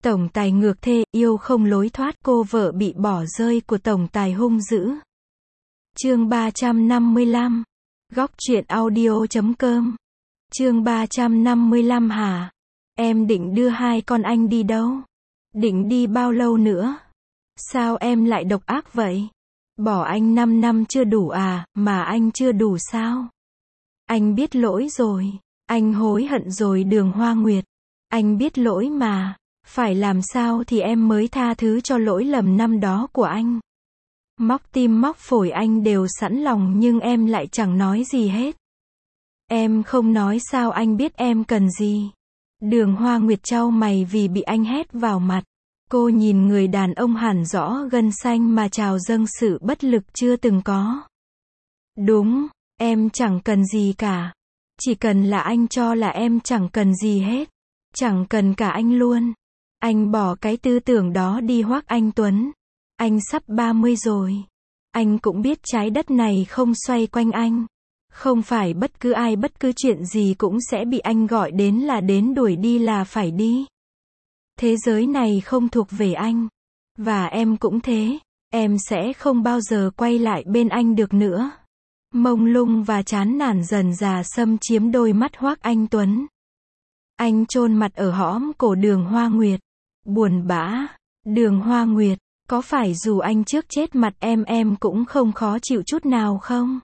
Tổng tài ngược thê, yêu không lối thoát, cô vợ bị bỏ rơi của tổng tài hung dữ. Chương 355. Góc truyện audio.com. Chương 355 hả? Em định đưa hai con anh đi đâu? Định đi bao lâu nữa? Sao em lại độc ác vậy? Bỏ anh 5 năm chưa đủ à, mà anh chưa đủ sao? Anh biết lỗi rồi. Anh hối hận rồi Đường Hoa Nguyệt. Anh biết lỗi mà. Phải làm sao thì em mới tha thứ cho lỗi lầm năm đó của anh? Móc tim móc phổi anh đều sẵn lòng nhưng em lại chẳng nói gì hết. Em không nói sao anh biết em cần gì? Đường Hoa Nguyệt chau mày vì bị anh hét vào mặt. Cô nhìn người đàn ông hẳn rõ gân xanh mà trào dâng sự bất lực chưa từng có. Đúng, em chẳng cần gì cả. Chỉ cần là anh cho là em chẳng cần gì hết. Chẳng cần cả anh luôn. Anh bỏ cái tư tưởng đó đi Hoắc Anh Tuấn. Anh sắp 30 rồi. Anh cũng biết trái đất này không xoay quanh anh. Không phải bất cứ ai bất cứ chuyện gì cũng sẽ bị anh gọi đến là đến, đuổi đi là phải đi. Thế giới này không thuộc về anh. Và em cũng thế. Em sẽ không bao giờ quay lại bên anh được nữa. Mông lung và chán nản dần dà xâm chiếm đôi mắt Hoắc Anh Tuấn. Anh chôn mặt ở hõm cổ Đường Hoa Nguyệt. Buồn bã. Đường Hoa Nguyệt, có phải dù anh trước chết mặt em cũng không khó chịu chút nào không?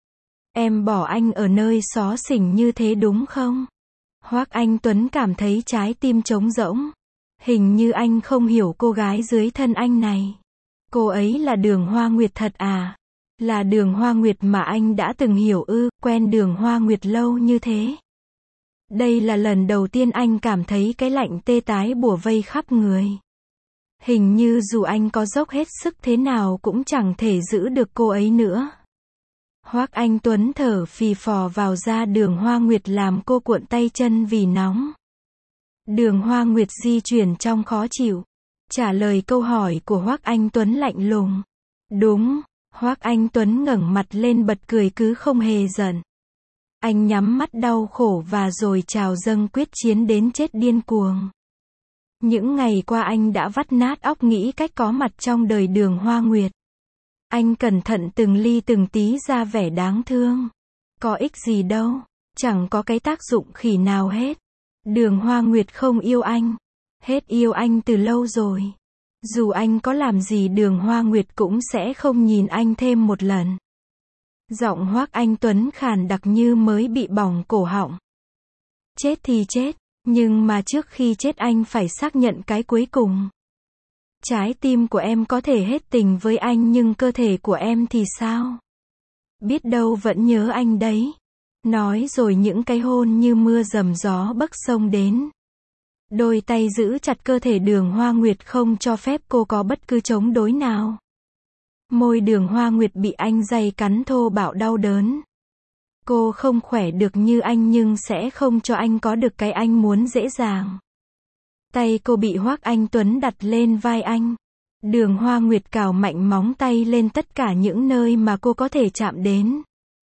Em bỏ anh ở nơi xó xỉnh như thế đúng không? Hoắc Anh Tuấn cảm thấy trái tim trống rỗng. Hình như anh không hiểu cô gái dưới thân anh này. Cô ấy là Đường Hoa Nguyệt thật à? Là Đường Hoa Nguyệt mà anh đã từng hiểu ư? Quen Đường Hoa Nguyệt lâu như thế. Đây là lần đầu tiên anh cảm thấy cái lạnh tê tái bủa vây khắp người. Hình như dù anh có dốc hết sức thế nào cũng chẳng thể giữ được cô ấy nữa. Hoắc Anh Tuấn thở phì phò vào da Đường Hoa Nguyệt làm cô cuộn tay chân vì nóng. Đường Hoa Nguyệt di chuyển trong khó chịu. Trả lời câu hỏi của Hoắc Anh Tuấn lạnh lùng. Đúng. Hoắc Anh Tuấn ngẩng mặt lên bật cười cứ không hề giận. Anh nhắm mắt đau khổ và rồi trào dâng quyết chiến đến chết điên cuồng. Những ngày qua anh đã vắt nát óc nghĩ cách có mặt trong đời Đường Hoa Nguyệt. Anh cẩn thận từng ly từng tí ra vẻ đáng thương. Có ích gì đâu. Chẳng có cái tác dụng khỉ nào hết. Đường Hoa Nguyệt không yêu anh. Hết yêu anh từ lâu rồi. Dù anh có làm gì Đường Hoa Nguyệt cũng sẽ không nhìn anh thêm một lần. Giọng Hoắc Anh Tuấn khàn đặc như mới bị bỏng cổ họng. Chết thì chết, nhưng mà trước khi chết anh phải xác nhận cái cuối cùng. Trái tim của em có thể hết tình với anh nhưng cơ thể của em thì sao? Biết đâu vẫn nhớ anh đấy. Nói rồi những cái hôn như mưa rầm gió bấc sông đến. Đôi tay giữ chặt cơ thể Đường Hoa Nguyệt không cho phép cô có bất cứ chống đối nào. Môi Đường Hoa Nguyệt bị anh giày cắn thô bạo đau đớn. Cô không khỏe được như anh nhưng sẽ không cho anh có được cái anh muốn dễ dàng. Tay cô bị Hoắc Anh Tuấn đặt lên vai anh. Đường Hoa Nguyệt cào mạnh móng tay lên tất cả những nơi mà cô có thể chạm đến.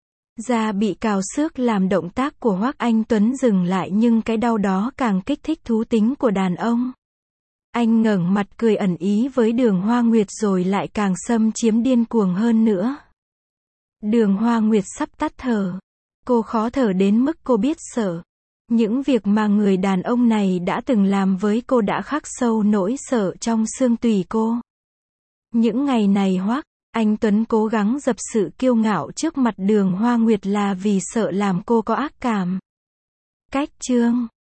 Da bị cào xước làm động tác của Hoắc Anh Tuấn dừng lại nhưng cái đau đó càng kích thích thú tính của đàn ông. Anh ngẩng mặt cười ẩn ý với Đường Hoa Nguyệt rồi lại càng xâm chiếm điên cuồng hơn nữa. Đường Hoa Nguyệt sắp tắt thở. Cô khó thở đến mức cô biết sợ. Những việc mà người đàn ông này đã từng làm với cô đã khắc sâu nỗi sợ trong xương tủy cô. Những ngày này Hoắc Anh Tuấn cố gắng dập sự kiêu ngạo trước mặt Đường Hoa Nguyệt là vì sợ làm cô có ác cảm. Cách chương